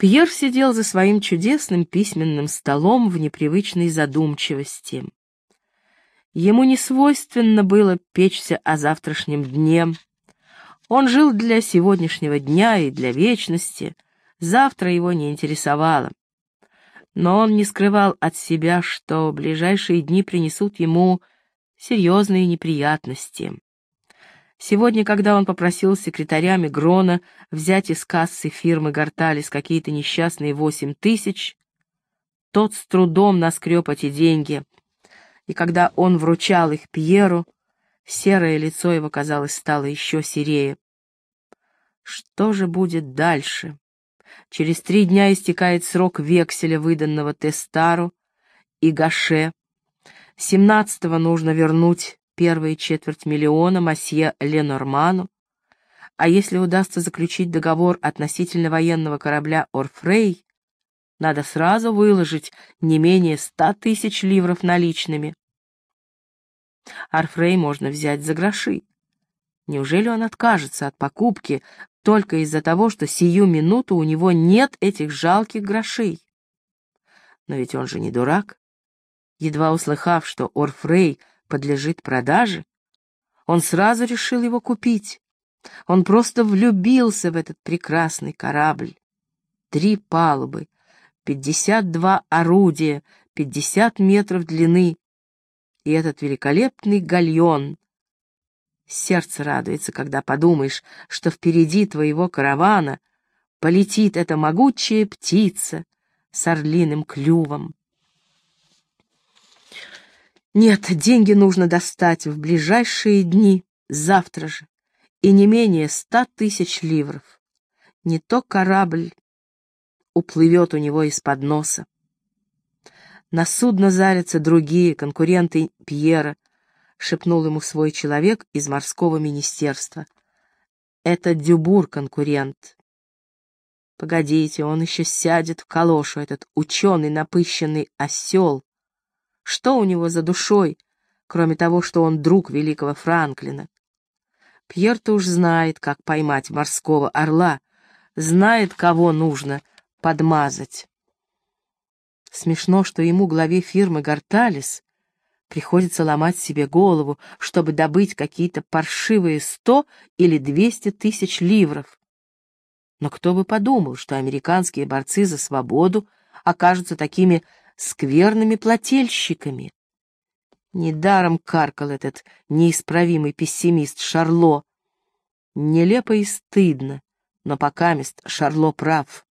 Пьер сидел за своим чудесным письменным столом в непривычной задумчивости. Ему не свойственно было печься о завтрашнем дне. Он жил для сегодняшнего дня и для вечности. Завтра его не интересовало. Но он не скрывал от себя, что ближайшие дни принесут ему серьезные неприятности. Сегодня, когда он попросил секретаря Мегрона взять из кассы фирмы Горталес какие-то несчастные 8000, тот с трудом наскреб эти деньги, и когда он вручал их Пьеру, серое лицо его, казалось, стало еще серее. Что же будет дальше? Через 3 дня истекает срок векселя, выданного Тестару и Гаше. 17-го нужно вернуть первые 250 000 мосье Ленорману, а если удастся заключить договор относительно военного корабля «Орфрей», надо сразу выложить не менее 100 000 ливров наличными. «Орфрей» можно взять за гроши. Неужели он откажется от покупки только из-за того, что сию минуту у него нет этих жалких грошей? Но ведь он же не дурак. Едва услыхав, что «Орфрей» подлежит продаже, он сразу решил его купить. Он просто влюбился в этот прекрасный корабль. 3 палубы, 52 орудия, 50 метров длины. И этот великолепный гальон. Сердце радуется, когда подумаешь, что впереди твоего каравана полетит эта могучая птица с орлиным клювом. Нет, деньги нужно достать в ближайшие дни, завтра же, и не менее 100 000 ливров. Не то корабль уплывет у него из-под носа. На судно зарятся другие конкуренты Пьера, шепнул ему свой человек из морского министерства. Это Дюбур конкурент. Погодите, он еще сядет в калошу, этот ученый напыщенный осел. Что у него за душой, кроме того, что он друг великого Франклина? Пьер-то уж знает, как поймать морского орла, знает, кого нужно подмазать. Смешно, что ему, главе фирмы Горталес, приходится ломать себе голову, чтобы добыть какие-то паршивые 100 или 200 000 ливров. Но кто бы подумал, что американские борцы за свободу окажутся такими скверными плательщиками. Недаром каркал этот неисправимый пессимист Шарло. Нелепо и стыдно, но покамест Шарло прав.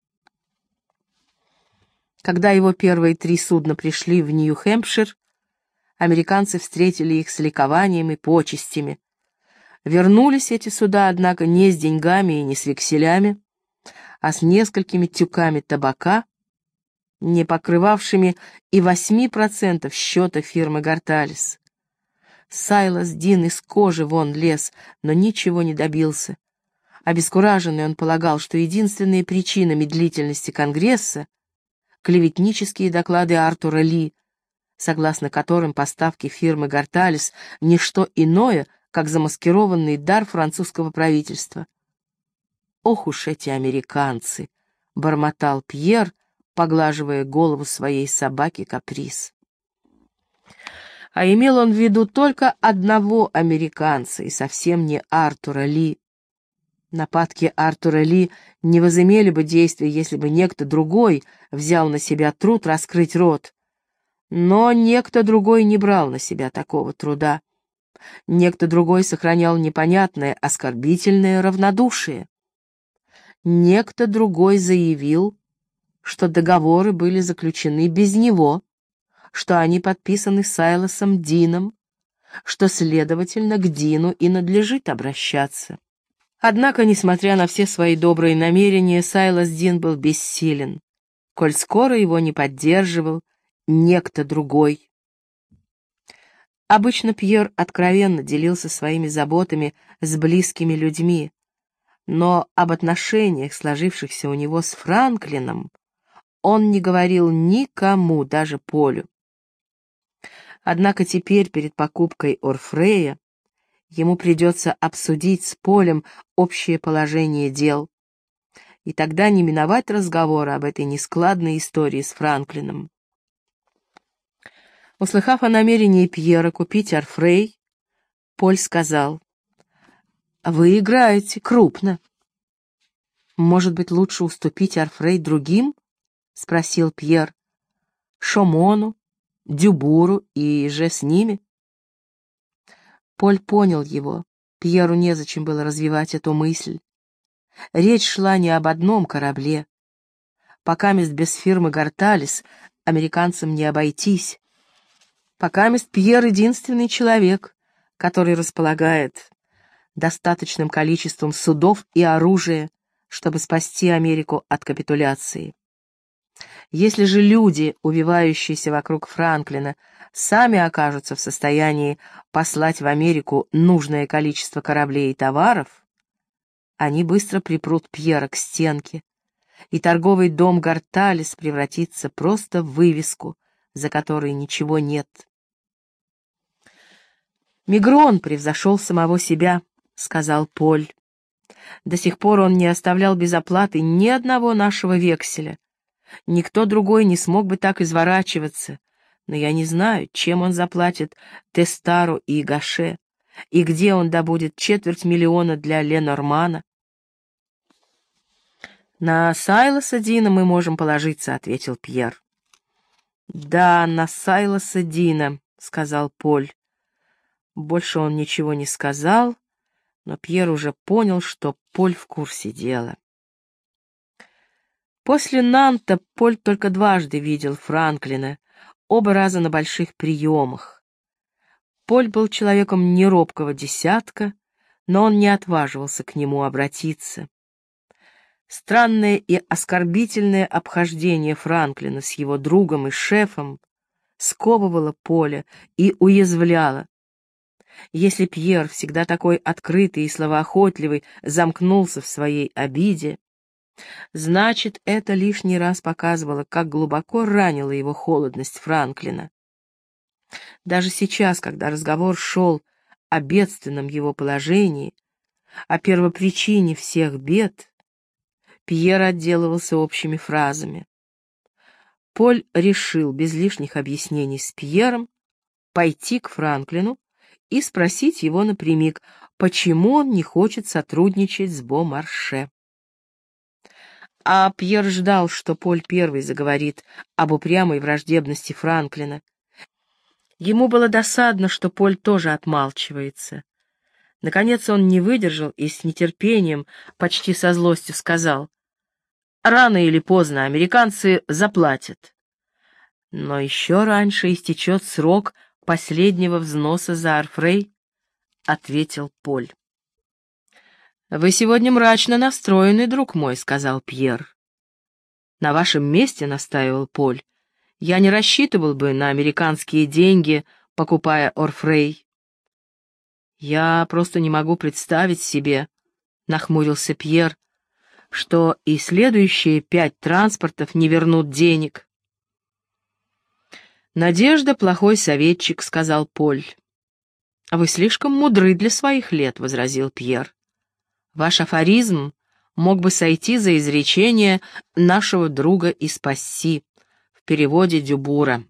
Когда его первые 3 судна пришли в Нью-Хэмпшир, американцы встретили их с ликованием и почестями. Вернулись эти суда, однако, не с деньгами и не с векселями, а с несколькими тюками табака, не покрывавшими и 8% счета фирмы Горталес. Сайлас Дин из кожи вон лез, но ничего не добился. Обескураженный он полагал, что единственная причина медлительности Конгресса — клеветнические доклады Артура Ли, согласно которым поставки фирмы Горталес — ничто иное, как замаскированный дар французского правительства. «Ох уж эти американцы!» — бормотал Пьер, поглаживая голову своей собаки Каприз. А имел он в виду только одного американца, и совсем не Артура Ли. Нападки Артура Ли не возымели бы действия, если бы некто другой взял на себя труд раскрыть рот. Но некто другой не брал на себя такого труда. Некто другой сохранял непонятное, оскорбительное равнодушие. Некто другой заявил, что договоры были заключены без него, что они подписаны Сайласом Дином, что, следовательно, к Дину и надлежит обращаться. Однако, несмотря на все свои добрые намерения, Сайлас Дин был бессилен, коль скоро его не поддерживал некто другой. Обычно Пьер откровенно делился своими заботами с близкими людьми, но об отношениях, сложившихся у него с Франклином, он не говорил никому, даже Полю. Однако теперь, перед покупкой Орфрея, ему придется обсудить с Полем общее положение дел. и тогда не миновать разговора об этой нескладной истории с Франклином. Услыхав о намерении Пьера купить Орфрей, Поль сказал: «Вы играете крупно. Может быть, лучше уступить Орфрей другим?» — спросил Пьер. «Шомону, Дюбуру и же с ними?» Поль понял его. Пьеру незачем было развивать эту мысль. Речь шла не об одном корабле. Покамест без фирмы «Горталес» американцам не обойтись. Покамест Пьер — единственный человек, который располагает достаточным количеством судов и оружия, чтобы спасти Америку от капитуляции. Если же люди, увивающиеся вокруг Франклина, сами окажутся в состоянии послать в Америку нужное количество кораблей и товаров, они быстро припрут Пьера к стенке, и торговый дом Горталес превратится просто в вывеску, за которой ничего нет. «Мигрон превзошел самого себя», — сказал Поль. «До сих пор он не оставлял без оплаты ни одного нашего векселя. Никто другой не смог бы так изворачиваться, но я не знаю, чем он заплатит Тестару и Гаше, и где он добудет 250 000 для Ленормана». «На Сайлоса Дина мы можем положиться», — ответил Пьер. «Да, на Сайлоса Дина», — сказал Поль. Больше он ничего не сказал, но Пьер уже понял, что Поль в курсе дела. После Нанта Поль только дважды видел Франклина, оба раза на больших приемах. Поль был человеком неробкого десятка, но он не отваживался к нему обратиться. Странное и оскорбительное обхождение Франклина с его другом и шефом сковывало Поля и уязвляло. Если Пьер, всегда такой открытый и словоохотливый, замкнулся в своей обиде, значит, это лишний раз показывало, как глубоко ранила его холодность Франклина. Даже сейчас, когда разговор шел о бедственном его положении, о первопричине всех бед, Пьер отделывался общими фразами. Поль решил без лишних объяснений с Пьером пойти к Франклину и спросить его напрямик, почему он не хочет сотрудничать с Бомарше. А Пьер ждал, что Поль первый заговорит об упрямой враждебности Франклина. Ему было досадно, что Поль тоже отмалчивается. Наконец он не выдержал и с нетерпением, почти со злостью сказал: «Рано или поздно американцы заплатят. Но еще раньше истечет срок последнего взноса за Орфрей», — ответил Поль. «Вы сегодня мрачно настроены, друг мой», — сказал Пьер. «На вашем месте, — настаивал Поль, — я не рассчитывал бы на американские деньги, покупая Орфрей». «Я просто не могу представить себе, — нахмурился Пьер, — что и следующие 5 транспортов не вернут денег». «Надежда — плохой советчик», — сказал Поль. «Вы слишком мудры для своих лет», — возразил Пьер. «Ваш афоризм мог бы сойти за изречение нашего друга из Пасси в переводе Дюбура.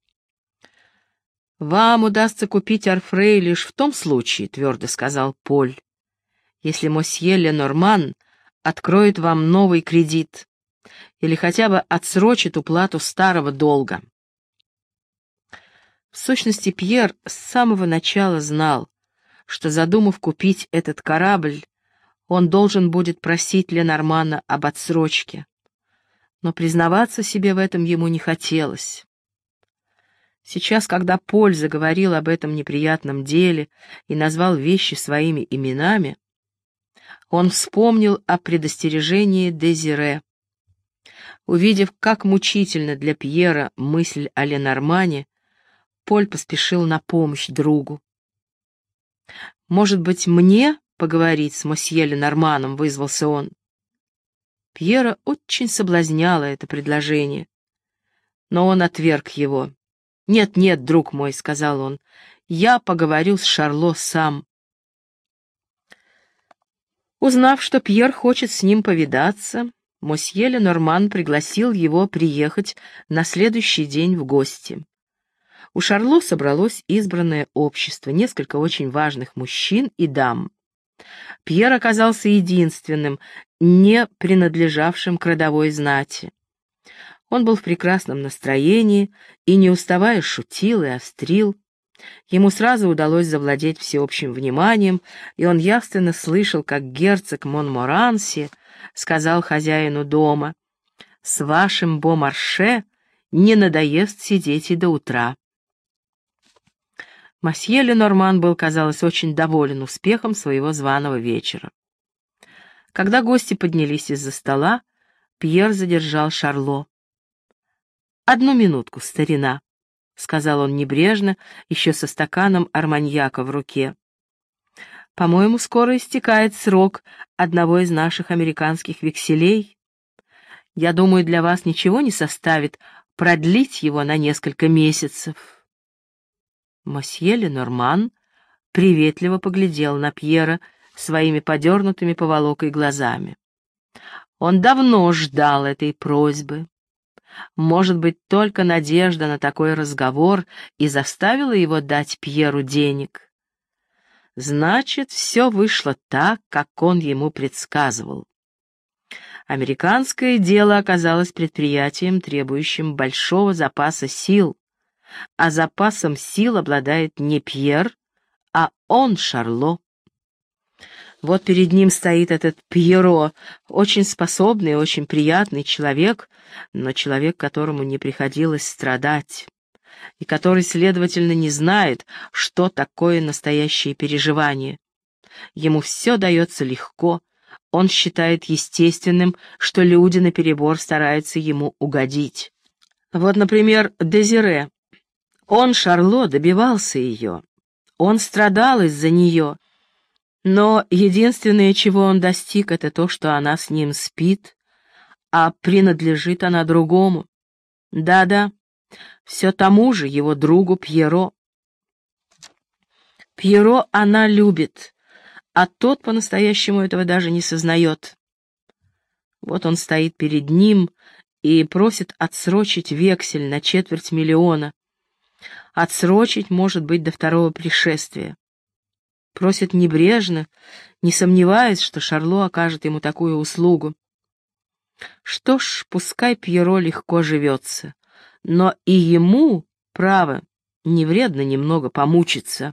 «Вам удастся купить Орфрей лишь в том случае, — твердо сказал Поль, — если мосье Ленорман откроет вам новый кредит или хотя бы отсрочит уплату старого долга». В сущности, Пьер с самого начала знал, что, задумав купить этот корабль, он должен будет просить Ленормана об отсрочке. Но признаваться себе в этом ему не хотелось. Сейчас, когда Поль заговорил об этом неприятном деле и назвал вещи своими именами, он вспомнил о предостережении Дезире. Увидев, как мучительно для Пьера мысль о Ленормане, Поль поспешил на помощь другу. «Может быть, мне поговорить с мосье Ленорманом?» — вызвался он. Пьера очень соблазняло это предложение, но он отверг его. «Нет-нет, друг мой, — сказал он, — я поговорю с Шарло сам». Узнав, что Пьер хочет с ним повидаться, Мосье Ленорман пригласил его приехать на следующий день в гости. У Шарло собралось избранное общество, несколько очень важных мужчин и дам. Пьер оказался единственным, не принадлежавшим к родовой знати. Он был в прекрасном настроении и, не уставая, шутил и острил. Ему сразу удалось завладеть всеобщим вниманием, и он явственно слышал, как герцог Монморанси сказал хозяину дома: «С вашим Бомарше не надоест сидеть и до утра». Мосье Ленорман был, казалось, очень доволен успехом своего званого вечера. Когда гости поднялись из-за стола, Пьер задержал Шарло. «Одну минутку, старина», — сказал он небрежно, еще со стаканом арманьяка в руке. «По-моему, скоро истекает срок одного из наших американских векселей. Я думаю, для вас ничего не составит продлить его на несколько месяцев». Мосье Ленорман приветливо поглядел на Пьера своими подернутыми поволокой глазами. Он давно ждал этой просьбы. Может быть, только надежда на такой разговор и заставила его дать Пьеру денег. Значит, все вышло так, как он ему предсказывал. Американское дело оказалось предприятием, требующим большого запаса сил, а запасом сил обладает не Пьер, а он, Шарло. Вот перед ним стоит этот Пьеро, очень способный и очень приятный человек, но человек, которому не приходилось страдать, и который, следовательно, не знает, что такое настоящее переживание. Ему все дается легко, он считает естественным, что люди наперебор стараются ему угодить. Вот, например, Дезире. Он, Шарло, добивался ее. Он страдал из-за нее. Но единственное, чего он достиг, это то, что она с ним спит, а принадлежит она другому. Да-да, все тому же его другу Пьеро. Пьеро она любит, а тот по-настоящему этого даже не сознает. Вот он стоит перед ним и просит отсрочить вексель на 250 000. Отсрочить, может быть, до второго пришествия. Просит небрежно, не сомневаясь, что Шарло окажет ему такую услугу. Что ж, пускай Пьеро легко живется, но и ему, право, не вредно немного помучиться.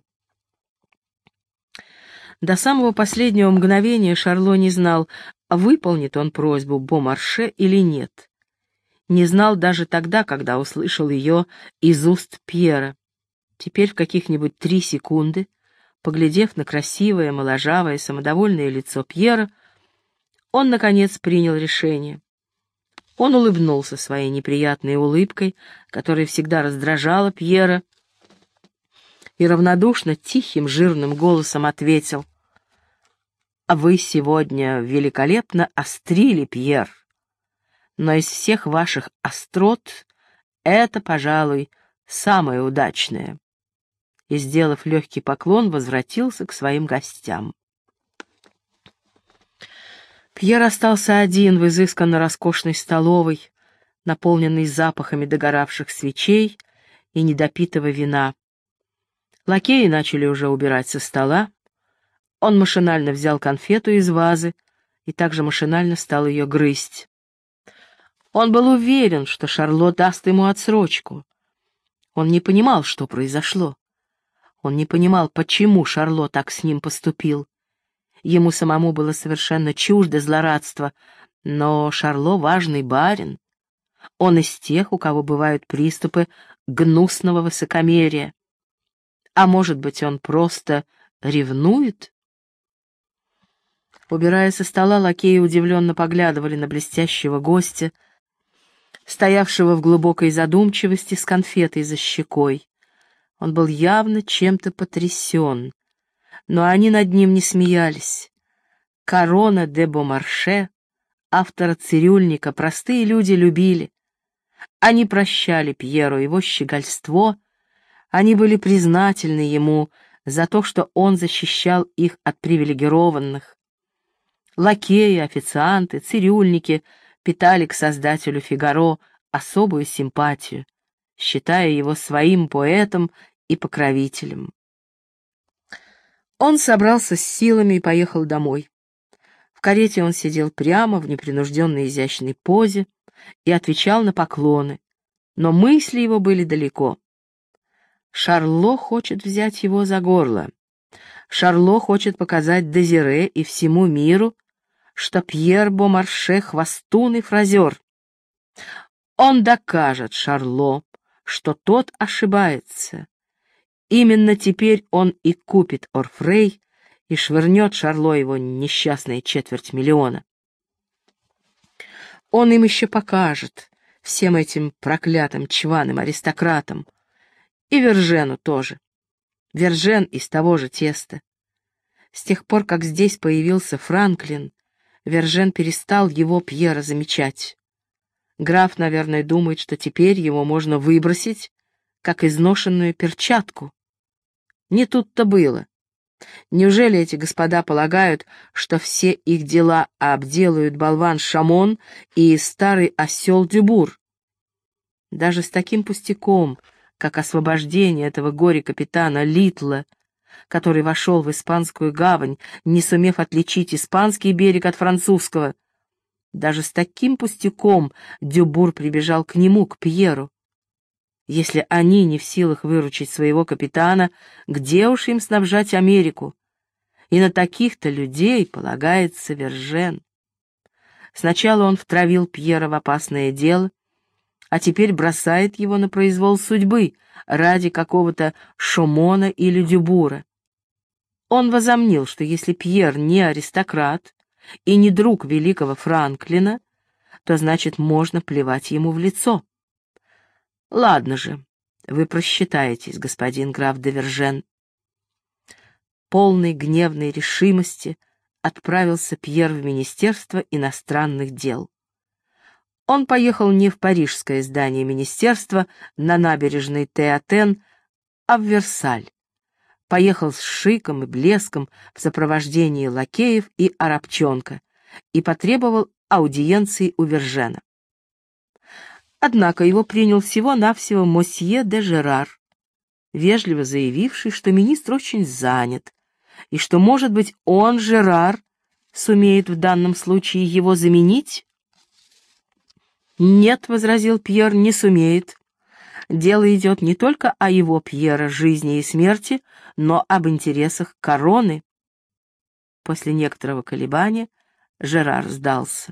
До самого последнего мгновения Шарло не знал, выполнит он просьбу Бомарше или нет. Не знал даже тогда, когда услышал ее из уст Пьера. Теперь в каких-нибудь 3 секунды, поглядев на красивое, моложавое, самодовольное лицо Пьера, он, наконец, принял решение. Он улыбнулся своей неприятной улыбкой, которая всегда раздражала Пьера, и равнодушно, тихим, жирным голосом ответил: «Вы сегодня великолепно острили, Пьер. Но из всех ваших острот это, пожалуй, самое удачное». И, сделав легкий поклон, возвратился к своим гостям. Пьер остался один в изысканно роскошной столовой, наполненной запахами догоравших свечей и недопитого вина. Лакеи начали уже убирать со стола. Он машинально взял конфету из вазы и также машинально стал ее грызть. Он был уверен, что Шарло даст ему отсрочку. Он не понимал, что произошло. Он не понимал, почему Шарло так с ним поступил. Ему самому было совершенно чуждо злорадство, но Шарло — важный барин. Он из тех, у кого бывают приступы гнусного высокомерия. А может быть, он просто ревнует? Убирая со стола, лакеи удивленно поглядывали на блестящего гостя, стоявшего в глубокой задумчивости с конфетой за щекой. Он был явно чем-то потрясен, но они над ним не смеялись. Корона де Бомарше, автора «Цирюльника», простые люди любили. Они прощали Пьеру его щегольство, они были признательны ему за то, что он защищал их от привилегированных. Лакеи, официанты, цирюльники питали к создателю «Фигаро» особую симпатию, считая его своим поэтом и покровителем. Он собрался с силами и поехал домой. В карете он сидел прямо, в непринужденной изящной позе и отвечал на поклоны, но мысли его были далеко. Шарло хочет взять его за горло. Шарло хочет показать Дезире и всему миру, что Пьер Бомарше — хвостун и фразер. Он докажет Шарло, что тот ошибается. Именно теперь он и купит Орфрей и швырнет Шарло его несчастные 250 000. Он им еще покажет, всем этим проклятым чваным аристократам, и Вержену тоже. Вержен из того же теста. С тех пор, как здесь появился Франклин, Вержен перестал его, Пьера, замечать. Граф, наверное, думает, что теперь его можно выбросить, как изношенную перчатку. Не тут-то было. Неужели эти господа полагают, что все их дела обделают болван Шамон и старый осел Дюбур? Даже с таким пустяком, как освобождение этого горе-капитана Литла, который вошел в испанскую гавань, не сумев отличить испанский берег от французского, даже с таким пустяком Дюбур прибежал к нему, к Пьеру. Если они не в силах выручить своего капитана, где уж им снабжать Америку? И на таких-то людей полагается Вержен. Сначала он втравил Пьера в опасное дело, а теперь бросает его на произвол судьбы ради какого-то Шомона или Дюбура. Он возомнил, что если Пьер не аристократ и не друг великого Франклина, то значит можно плевать ему в лицо. Ладно же, вы просчитаетесь, господин граф де Вержен. Полный гневной решимости отправился Пьер в Министерство иностранных дел. Он поехал не в парижское здание министерства на набережной Театен, а в Версаль. Поехал с шиком и блеском в сопровождении лакеев и арабчонка и потребовал аудиенции у Вержена. Однако его принял всего-навсего мосье де Жерар, вежливо заявивший, что министр очень занят, и что, может быть, он, Жерар, сумеет в данном случае его заменить? «Нет», — возразил Пьер, — «не сумеет. Дело идет не только о его, Пьера, жизни и смерти, но об интересах короны». После некоторого колебания Жерар сдался.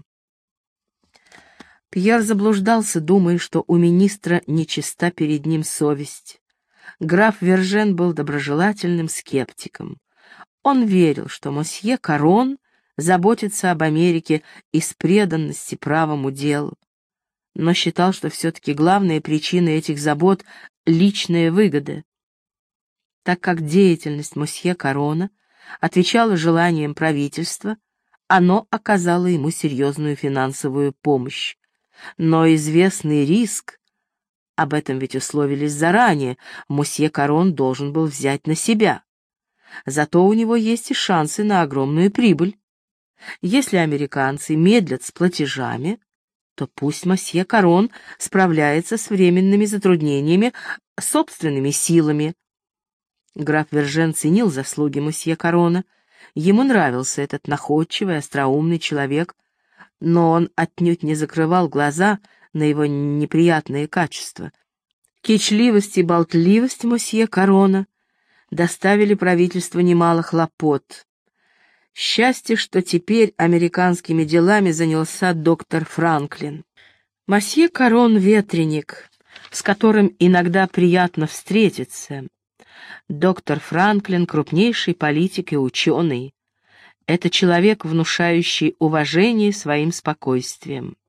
Пьер заблуждался, думая, что у министра нечиста перед ним совесть. Граф Вержен был доброжелательным скептиком. Он верил, что мосье Карон заботится об Америке из преданности правому делу, но считал, что все-таки главная причина этих забот — личная выгода. Так как деятельность мосье Карона отвечала желаниям правительства, оно оказало ему серьезную финансовую помощь. Но известный риск, об этом ведь условились заранее, мосье Карон должен был взять на себя. Зато у него есть и шансы на огромную прибыль. Если американцы медлят с платежами, то пусть мосье Карон справляется с временными затруднениями собственными силами. Граф Вержен ценил заслуги мосье Карона. Ему нравился этот находчивый, остроумный человек, но он отнюдь не закрывал глаза на его неприятные качества. Кичливость и болтливость мосье Карона доставили правительству немало хлопот. Счастье, что теперь американскими делами занялся доктор Франклин. Мосье Карон — ветреник, с которым иногда приятно встретиться. Доктор Франклин — крупнейший политик и ученый. Это человек, внушающий уважение своим спокойствием.